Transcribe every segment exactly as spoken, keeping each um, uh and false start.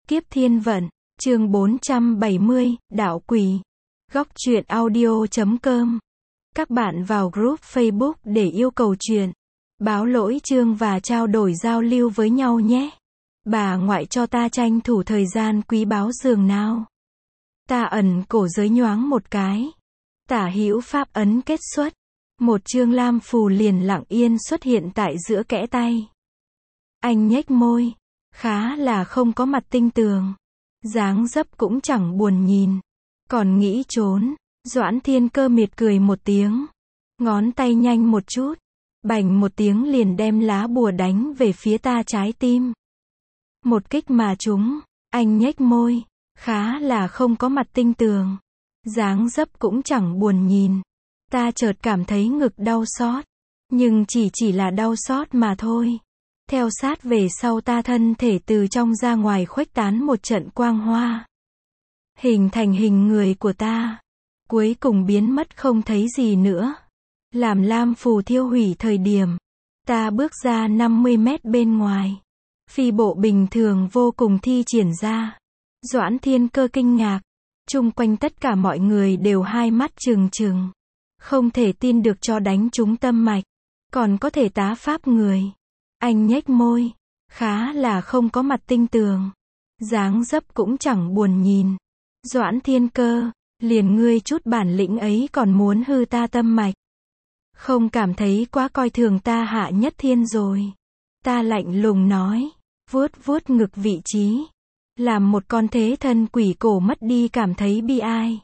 Kiếp Thiên Vận, chương bốn trăm bảy mươi, Đạo Quỷ. Góc truyện audio chấm com. Các bạn vào group Facebook để yêu cầu truyện, báo lỗi chương và trao đổi giao lưu với nhau nhé. Bà ngoại cho ta tranh thủ thời gian quý báu giường nào. Ta ẩn cổ giới nhoáng một cái. Tả hữu pháp ấn kết xuất. Một chương lam phù liền lặng yên xuất hiện tại giữa kẽ tay. Anh nhếch môi. Khá là không có mặt tinh tường. Dáng dấp cũng chẳng buồn nhìn. Còn nghĩ trốn. Doãn Thiên Cơ miệt cười một tiếng. Ngón tay nhanh một chút. Bành một tiếng liền đem lá bùa đánh về phía ta trái tim. Một kích mà trúng. Anh nhếch môi. Khá là không có mặt tinh tường. Dáng dấp cũng chẳng buồn nhìn. Ta chợt cảm thấy ngực đau xót. Nhưng chỉ chỉ là đau xót mà thôi. Theo sát về sau ta thân thể từ trong ra ngoài khuếch tán một trận quang hoa. Hình thành hình người của ta. Cuối cùng biến mất không thấy gì nữa. Làm lam phù thiêu hủy thời điểm. Ta bước ra năm mươi mét bên ngoài. Phi bộ bình thường vô cùng thi triển ra. Doãn Thiên Cơ kinh ngạc. Chung quanh tất cả mọi người đều hai mắt trừng trừng. Không thể tin được cho đánh trúng tâm mạch. Còn có thể tá pháp người. Anh nhếch môi. Khá là không có mặt tinh tường. Dáng dấp cũng chẳng buồn nhìn. Doãn Thiên Cơ. Liền ngươi chút bản lĩnh ấy còn muốn hư ta tâm mạch. Không cảm thấy quá coi thường ta Hạ Nhất Thiên rồi. Ta lạnh lùng nói. Vuốt vuốt ngực vị trí. Làm một con thế thân quỷ cổ mất đi cảm thấy bi ai.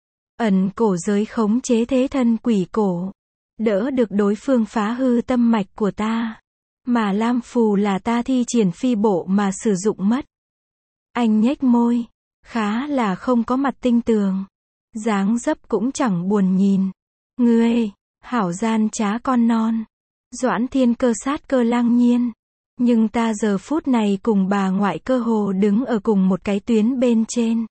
Ẩn cổ giới khống chế thế thân quỷ cổ. Đỡ được đối phương phá hư tâm mạch của ta. Mà lam phù là ta thi triển phi bộ mà sử dụng mất. Anh nhếch môi. Khá là không có mặt tinh tường. Dáng dấp cũng chẳng buồn nhìn. Ngươi, hảo gian trá con non. Doãn Thiên Cơ sát cơ lang nhiên. Nhưng ta giờ phút này cùng bà ngoại cơ hồ đứng ở cùng một cái tuyến bên trên.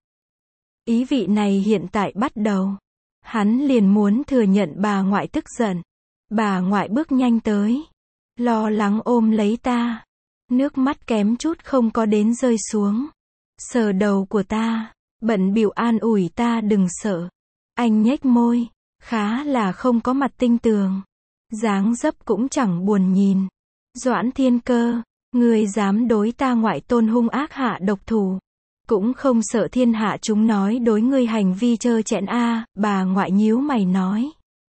Ý vị này hiện tại bắt đầu. Hắn liền muốn thừa nhận bà ngoại tức giận. Bà ngoại bước nhanh tới. Lo lắng ôm lấy ta. Nước mắt kém chút không có đến rơi xuống. Sờ đầu của ta. Bận bịu an ủi ta đừng sợ. Anh nhếch môi. Khá là không có mặt tinh tường. Dáng dấp cũng chẳng buồn nhìn. Doãn Thiên Cơ. Ngươi dám đối ta ngoại tôn hung ác hạ độc thủ. Cũng không sợ thiên hạ chúng nói đối ngươi hành vi trơ trẽn a. Bà ngoại nhíu mày nói.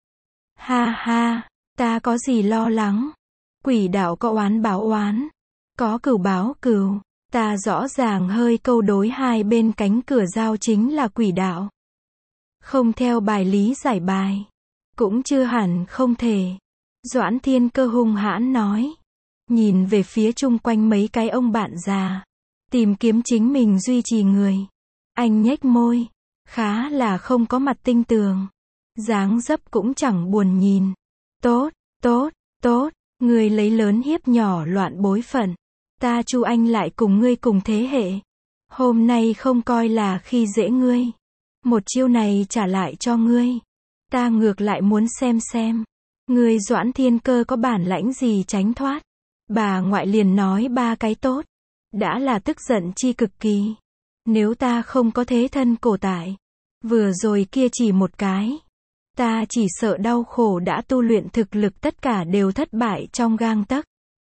Ha ha. Ta có gì lo lắng. Quỷ đạo có oán báo oán. Có cừu báo cừu. Ta rõ ràng hơi câu đối hai bên cánh cửa giao chính là quỷ đạo. Không theo bài lý giải bài. Cũng chưa hẳn không thể. Doãn Thiên Cơ hung hãn nói. Nhìn về phía chung quanh mấy cái ông bạn già. Tìm kiếm chính mình duy trì người. Anh nhếch môi. Khá là không có mặt tinh tường. Dáng dấp cũng chẳng buồn nhìn. Tốt, tốt, tốt. Ngươi lấy lớn hiếp nhỏ loạn bối phận. Ta Chu Anh lại cùng ngươi cùng thế hệ. Hôm nay không coi là khi dễ ngươi. Một chiêu này trả lại cho ngươi. Ta ngược lại muốn xem xem. Ngươi Doãn Thiên Cơ có bản lãnh gì tránh thoát. Bà ngoại liền nói ba cái tốt. Đã là tức giận chi cực kỳ. Nếu ta không có thế thân cổ tại. Vừa rồi kia chỉ một cái. Ta chỉ sợ đau khổ đã tu luyện thực lực tất cả đều thất bại trong gang tấc.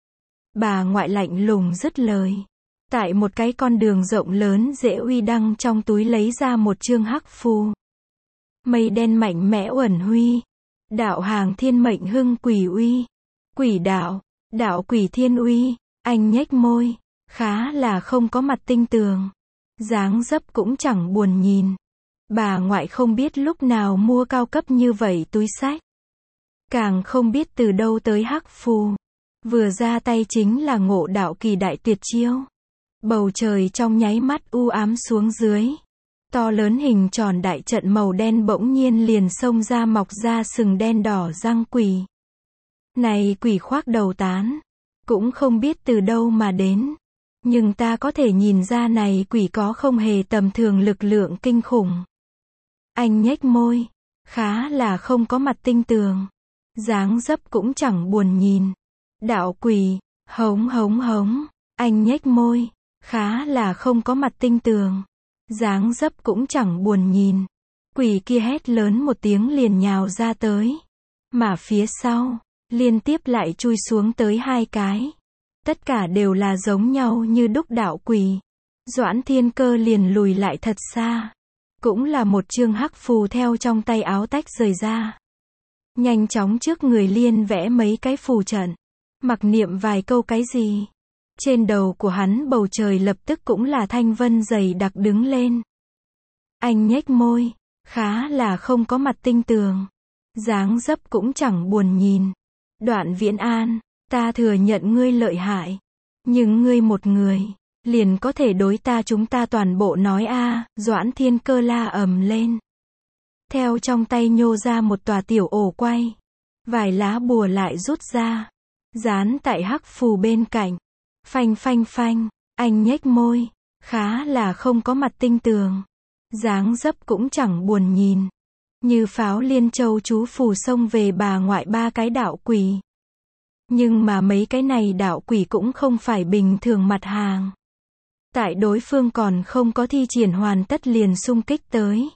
Bà ngoại lạnh lùng dứt lời. Tại một cái con đường rộng lớn dễ uy đăng trong túi lấy ra một chương hắc phù. Mây đen mạnh mẽ uẩn huy. Đạo hàng thiên mệnh hưng quỷ uy. Quỷ đạo. Đạo quỷ thiên uy. Anh nhếch môi. Khá là không có mặt tinh tường. Dáng dấp cũng chẳng buồn nhìn. Bà ngoại không biết lúc nào mua cao cấp như vậy túi xách. Càng không biết từ đâu tới hắc phù. Vừa ra tay chính là ngộ đạo kỳ đại tuyệt chiêu. Bầu trời trong nháy mắt u ám xuống dưới. To lớn hình tròn đại trận màu đen bỗng nhiên liền xông ra mọc ra sừng đen đỏ răng quỷ. Này quỷ khoác đầu tán. Cũng không biết từ đâu mà đến. Nhưng ta có thể nhìn ra này quỷ có không hề tầm thường lực lượng kinh khủng. Anh nhếch môi. Khá là không có mặt tinh tường. Dáng dấp cũng chẳng buồn nhìn. Đạo quỷ. Hống hống hống. Anh nhếch môi. khá là không có mặt tinh tường. Dáng dấp cũng chẳng buồn nhìn. Quỷ kia hét lớn một tiếng liền nhào ra tới. Mà phía sau, liên tiếp lại chui xuống tới hai cái. Tất cả đều là giống nhau như đúc đạo quỷ. Doãn Thiên Cơ liền lùi lại thật xa. Cũng là một chương hắc phù theo trong tay áo tách rời ra. Nhanh chóng trước người liên vẽ mấy cái phù trận. Mặc niệm vài câu cái gì. Trên đầu của hắn bầu trời lập tức cũng là thanh vân dày đặc đứng lên. Anh nhếch môi, khá là không có mặt tinh tường. Dáng dấp cũng chẳng buồn nhìn. Đoạn Viễn An, ta thừa nhận ngươi lợi hại. Nhưng ngươi một người, liền có thể đối ta chúng ta toàn bộ nói a. À, Doãn Thiên Cơ la ầm lên. Theo trong tay nhô ra một tòa tiểu ổ quay. Vài lá bùa lại rút ra. Dán tại hắc phù bên cạnh. Phanh phanh phanh, anh nhếch môi, khá là không có mặt tinh tường. Dáng dấp cũng chẳng buồn nhìn. Như pháo liên châu chú phù xông về bà ngoại ba cái đạo quỷ. Nhưng mà mấy cái này đạo quỷ cũng không phải bình thường mặt hàng. Tại đối phương còn không có thi triển hoàn tất liền xung kích tới.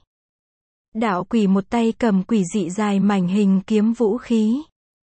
Đạo quỷ một tay cầm quỷ dị dài mảnh hình kiếm vũ khí.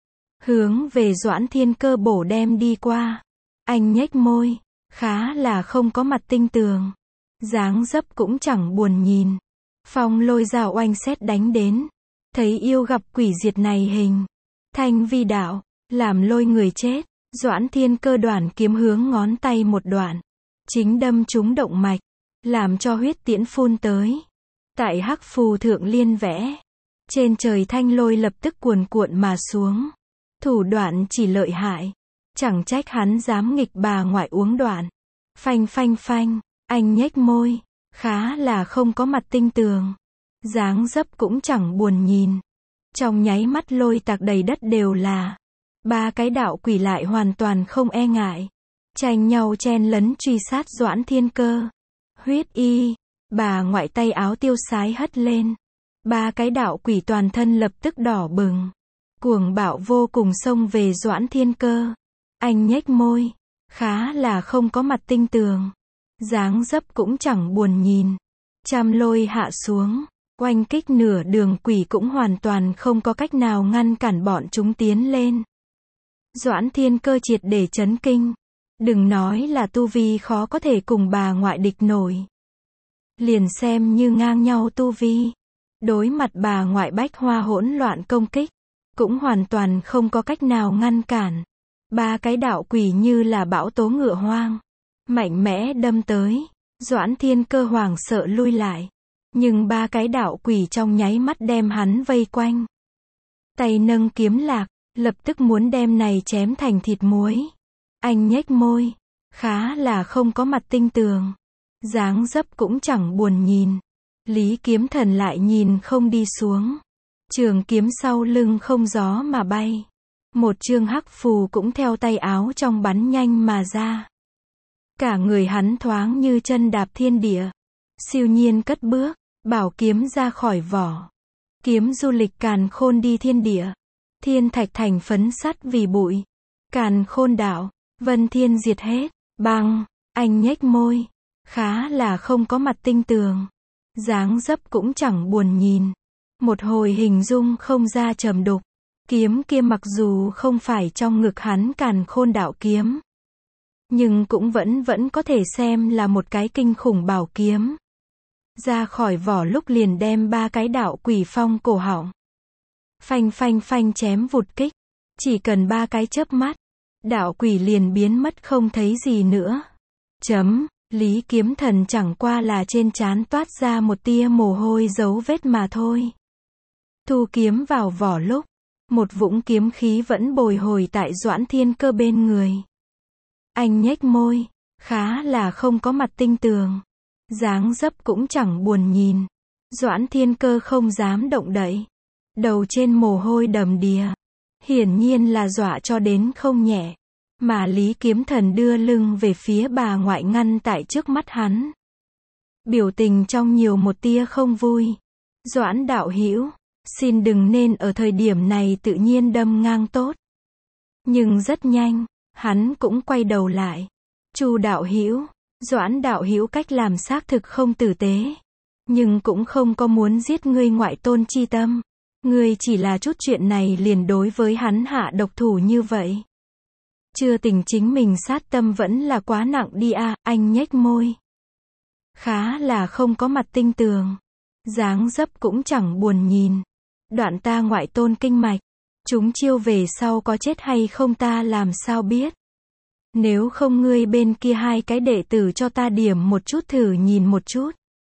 Hướng về Doãn Thiên Cơ bổ đem đi qua. Anh nhếch môi, khá là không có mặt tinh tường. Dáng dấp cũng chẳng buồn nhìn. Phong lôi dao oanh xét đánh đến. Thấy yêu gặp quỷ diệt này hình. Thanh vi đạo, làm lôi người chết. Doãn Thiên Cơ đoản kiếm hướng ngón tay một đoạn. Chính đâm trúng động mạch. Làm cho huyết tiễn phun tới. Tại hắc phù thượng liên vẽ. Trên trời thanh lôi lập tức cuồn cuộn mà xuống. Thủ đoạn chỉ lợi hại. Chẳng trách hắn dám nghịch bà ngoại uống đoạn. Phanh phanh phanh, anh nhếch môi, khá là không có mặt tinh tường. Dáng dấp cũng chẳng buồn nhìn. Trong nháy mắt lôi tạc đầy đất đều là. Ba cái đạo quỷ lại hoàn toàn không e ngại. Tranh nhau chen lấn truy sát Doãn Thiên Cơ. Huyết y, bà ngoại tay áo tiêu sái hất lên. Ba cái đạo quỷ toàn thân lập tức đỏ bừng. Cuồng bạo vô cùng xông về Doãn Thiên Cơ. Anh nhếch môi, khá là không có mặt tinh tường. Dáng dấp cũng chẳng buồn nhìn. Trăm lôi hạ xuống, oanh kích nửa đường quỷ cũng hoàn toàn không có cách nào ngăn cản bọn chúng tiến lên. Doãn Thiên Cơ triệt để chấn kinh. Đừng nói là tu vi khó có thể cùng bà ngoại địch nổi. Liền xem như ngang nhau tu vi. Đối mặt bà ngoại bách hoa hỗn loạn công kích, cũng hoàn toàn không có cách nào ngăn cản. Ba cái đạo quỷ như là bão tố ngựa hoang. Mạnh mẽ đâm tới. Doãn Thiên Cơ hoảng sợ lui lại. Nhưng ba cái đạo quỷ trong nháy mắt đem hắn vây quanh. Tay nâng kiếm lạc, lập tức muốn đem này chém thành thịt muối. Anh nhếch môi, khá là không có mặt tinh tường. Dáng dấp cũng chẳng buồn nhìn. Lý Kiếm Thần lại nhìn không đi xuống. Trường kiếm sau lưng không gió mà bay. Một chương hắc phù cũng theo tay áo trong bắn nhanh mà ra. Cả người hắn thoáng như chân đạp thiên địa. Siêu nhiên cất bước, bảo kiếm ra khỏi vỏ. Kiếm du lịch càn khôn đi thiên địa. Thiên thạch thành phấn sắt vì bụi. Càn khôn đạo, vân thiên diệt hết. Băng, anh nhếch môi. Khá là không có mặt tinh tường. Dáng dấp cũng chẳng buồn nhìn. Một hồi hình dung không ra trầm đục. Kiếm kia mặc dù không phải trong ngực hắn càn khôn đạo kiếm. Nhưng cũng vẫn vẫn có thể xem là một cái kinh khủng bảo kiếm. Ra khỏi vỏ lúc liền đem ba cái đạo quỷ phong cổ họng. Phanh phanh phanh chém vụt kích. Chỉ cần ba cái chớp mắt. Đạo quỷ liền biến mất không thấy gì nữa. Chấm, Lý Kiếm Thần chẳng qua là trên trán toát ra một tia mồ hôi dấu vết mà thôi. Thu kiếm vào vỏ lúc. Một vũng kiếm khí vẫn bồi hồi tại Doãn Thiên Cơ bên người. Anh nhếch môi, khá là không có mặt tinh tường. Dáng dấp cũng chẳng buồn nhìn. Doãn Thiên Cơ không dám động đậy. Đầu trên mồ hôi đầm đìa. Hiển nhiên là dọa cho đến không nhẹ. Mà Lý Kiếm Thần đưa lưng về phía bà ngoại ngăn tại trước mắt hắn. Biểu tình trong nhiều một tia không vui. Doãn đạo hữu, xin đừng nên ở thời điểm này tự nhiên đâm ngang tốt. Nhưng rất nhanh, hắn cũng quay đầu lại. Chu đạo hữu, Doãn đạo hữu cách làm xác thực không tử tế. Nhưng cũng không có muốn giết ngươi ngoại tôn chi tâm. Ngươi chỉ là chút chuyện này liền đối với hắn hạ độc thủ như vậy. Chưa tình chính mình sát tâm vẫn là quá nặng đi à, anh nhếch môi. Khá là không có mặt tinh tường. Dáng dấp cũng chẳng buồn nhìn. Đoạn ta ngoại tôn kinh mạch. Chúng chiêu về sau có chết hay không ta làm sao biết. Nếu không ngươi bên kia hai cái đệ tử cho ta điểm một chút thử nhìn một chút.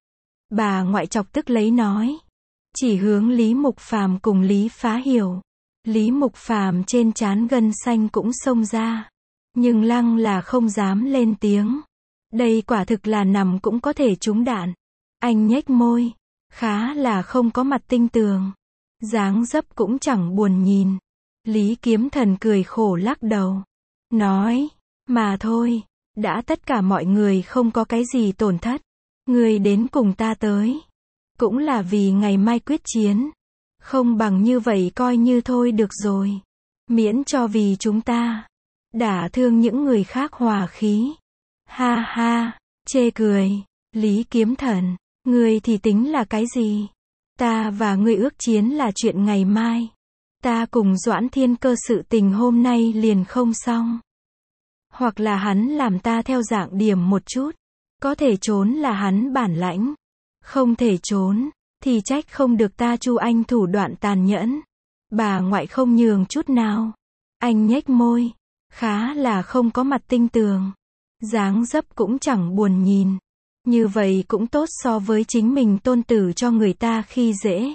Bà ngoại chọc tức lấy nói. Chỉ hướng Lý Mục Phàm cùng Lý Phá Hiểu. Lý Mục Phàm trên trán gân xanh cũng xông ra. Nhưng lăng là không dám lên tiếng. Đây quả thực là nằm cũng có thể trúng đạn. Anh nhếch môi. Khá là không có mặt tinh tường. Dáng dấp cũng chẳng buồn nhìn. Lý Kiếm Thần cười khổ lắc đầu. Nói. Mà thôi. Đã tất cả mọi người không có cái gì tổn thất. Người đến cùng ta tới. Cũng là vì ngày mai quyết chiến. Không bằng như vậy coi như thôi được rồi. Miễn cho vì chúng ta. Đả thương những người khác hòa khí. Ha ha. Chê cười. Lý Kiếm Thần. Ngươi thì tính là cái gì? Ta và ngươi ước chiến là chuyện ngày mai. Ta cùng Doãn Thiên Cơ sự tình hôm nay liền không xong. Hoặc là hắn làm ta theo dạng điểm một chút. Có thể trốn là hắn bản lãnh. Không thể trốn. Thì trách không được ta Chu Anh thủ đoạn tàn nhẫn. Bà ngoại không nhường chút nào. Anh nhếch môi. Khá là không có mặt tinh tường. Dáng dấp cũng chẳng buồn nhìn. Như vậy cũng tốt so với chính mình tôn tử cho người ta khi dễ.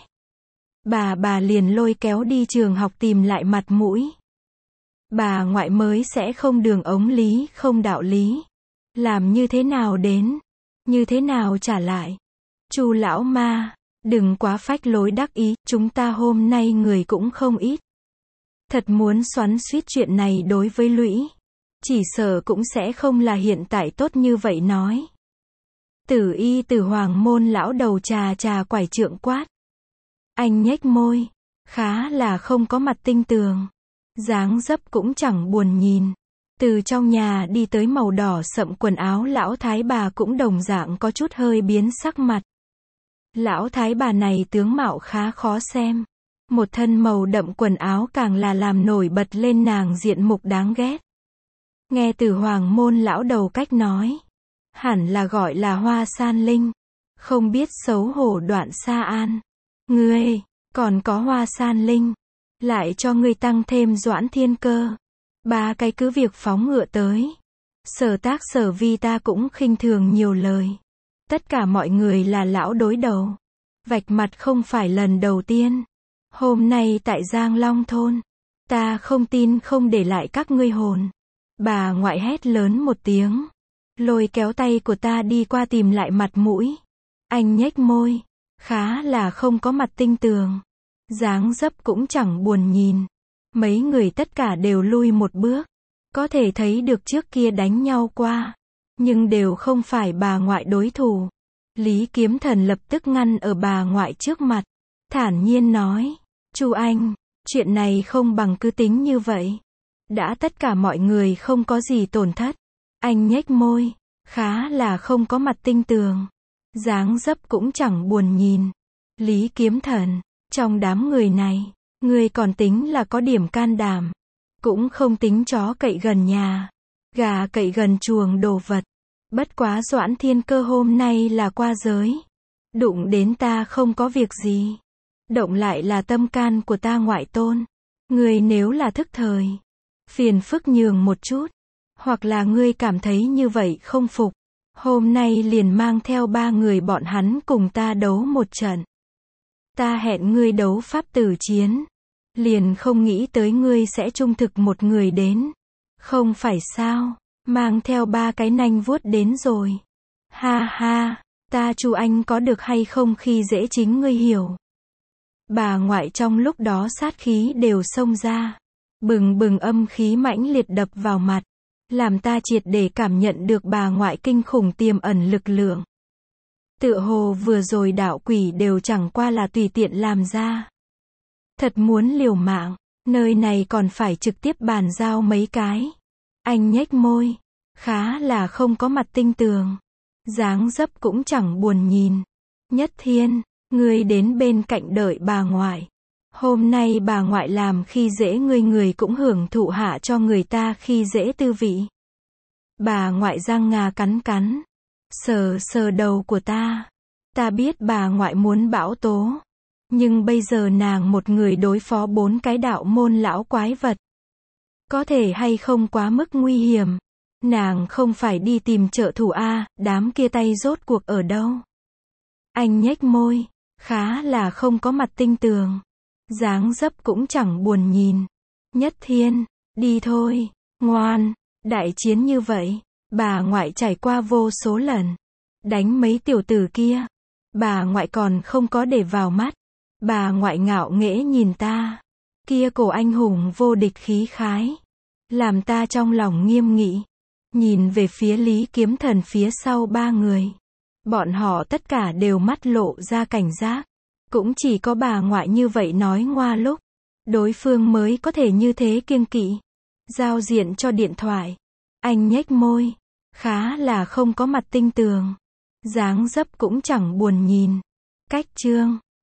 Bà bà liền lôi kéo đi trường học tìm lại mặt mũi. Bà ngoại mới sẽ không đường ống lý không đạo lý. Làm như thế nào đến? Như thế nào trả lại? Chu lão ma, đừng quá phách lối đắc ý, chúng ta hôm nay người cũng không ít. Thật muốn xoắn xuýt chuyện này đối với Lũy. Chỉ sợ cũng sẽ không là hiện tại tốt như vậy nói. Tử y từ hoàng môn lão đầu trà trà quải trượng quát. Anh nhếch môi. Khá là không có mặt tinh tường. Dáng dấp cũng chẳng buồn nhìn. Từ trong nhà đi tới màu đỏ sậm quần áo lão thái bà cũng đồng dạng có chút hơi biến sắc mặt. Lão thái bà này tướng mạo khá khó xem. Một thân màu đậm quần áo càng là làm nổi bật lên nàng diện mục đáng ghét. Nghe từ hoàng môn lão đầu cách nói. Hẳn là gọi là Hoa San Linh. Không biết xấu hổ Đoạn Sa An. Ngươi, còn có Hoa San Linh. Lại cho ngươi tăng thêm Doãn Thiên Cơ. Ba cái cứ việc phóng ngựa tới. Sở Tác Sở Vi ta cũng khinh thường nhiều lời. Tất cả mọi người là lão đối đầu. Vạch mặt không phải lần đầu tiên. Hôm nay tại Giang Long Thôn. Ta không tin không để lại các ngươi hồn. Bà ngoại hét lớn một tiếng. Lôi kéo tay của ta đi qua tìm lại mặt mũi. Anh nhếch môi. Khá là không có mặt tinh tường. Dáng dấp cũng chẳng buồn nhìn. Mấy người tất cả đều lui một bước. Có thể thấy được trước kia đánh nhau qua. Nhưng đều không phải bà ngoại đối thủ. Lý Kiếm Thần lập tức ngăn ở bà ngoại trước mặt. Thản nhiên nói. Chu Anh, chuyện này không bằng cứ tính như vậy. Đã tất cả mọi người không có gì tổn thất. Anh nhếch môi. Khá là không có mặt tinh tường. Dáng dấp cũng chẳng buồn nhìn. Lý Kiếm Thần, trong đám người này, ngươi còn tính là có điểm can đảm. Cũng không tính chó cậy gần nhà. Gà cậy gần chuồng đồ vật. Bất quá Doãn Thiên Cơ hôm nay là qua giới. Đụng đến ta không có việc gì. Động lại là tâm can của ta ngoại tôn. Ngươi nếu là thức thời. Phiền phức nhường một chút. Hoặc là ngươi cảm thấy như vậy không phục. Hôm nay liền mang theo ba người bọn hắn cùng ta đấu một trận. Ta hẹn ngươi đấu pháp tử chiến. Liền không nghĩ tới ngươi sẽ trung thực một người đến. Không phải sao, mang theo ba cái nanh vuốt đến rồi. Ha ha, ta Chu Anh có được hay không khi dễ chính ngươi hiểu. Bà ngoại trong lúc đó sát khí đều xông ra. Bừng bừng âm khí mãnh liệt đập vào mặt. Làm ta triệt để cảm nhận được bà ngoại kinh khủng tiềm ẩn lực lượng. Tựa hồ vừa rồi đạo quỷ đều chẳng qua là tùy tiện làm ra. Thật muốn liều mạng, nơi này còn phải trực tiếp bàn giao mấy cái. Anh nhếch môi. khá là không có mặt tinh tường. Dáng dấp cũng chẳng buồn nhìn. Nhất Thiên, ngươi đến bên cạnh đợi bà ngoại. Hôm nay bà ngoại làm khi dễ ngươi, người cũng hưởng thụ hạ cho người ta khi dễ tư vị. Bà ngoại răng ngà cắn cắn, sờ sờ đầu của ta. Ta biết bà ngoại muốn bão tố, nhưng bây giờ nàng một người đối phó bốn cái đạo môn lão quái vật. Có thể hay không quá mức nguy hiểm. Nàng không phải đi tìm trợ thủ a, đám kia tay rốt cuộc ở đâu? Anh nhếch môi, khá là không có mặt tinh tường. Dáng dấp cũng chẳng buồn nhìn. Nhất Thiên, đi thôi, ngoan, đại chiến như vậy, bà ngoại trải qua vô số lần. Đánh mấy tiểu tử kia, bà ngoại còn không có để vào mắt. Bà ngoại ngạo nghễ nhìn ta, kia cổ anh hùng vô địch khí khái, làm ta trong lòng nghiêm nghị. Nhìn về phía Lý Kiếm Thần phía sau ba người. Bọn họ tất cả đều mắt lộ ra cảnh giác. Cũng chỉ có bà ngoại như vậy nói ngoa lúc. Đối phương mới có thể như thế kiêng kỵ. Giao diện cho điện thoại. Anh nhếch môi. Khá là không có mặt tinh tường. Dáng dấp cũng chẳng buồn nhìn. Cách chương.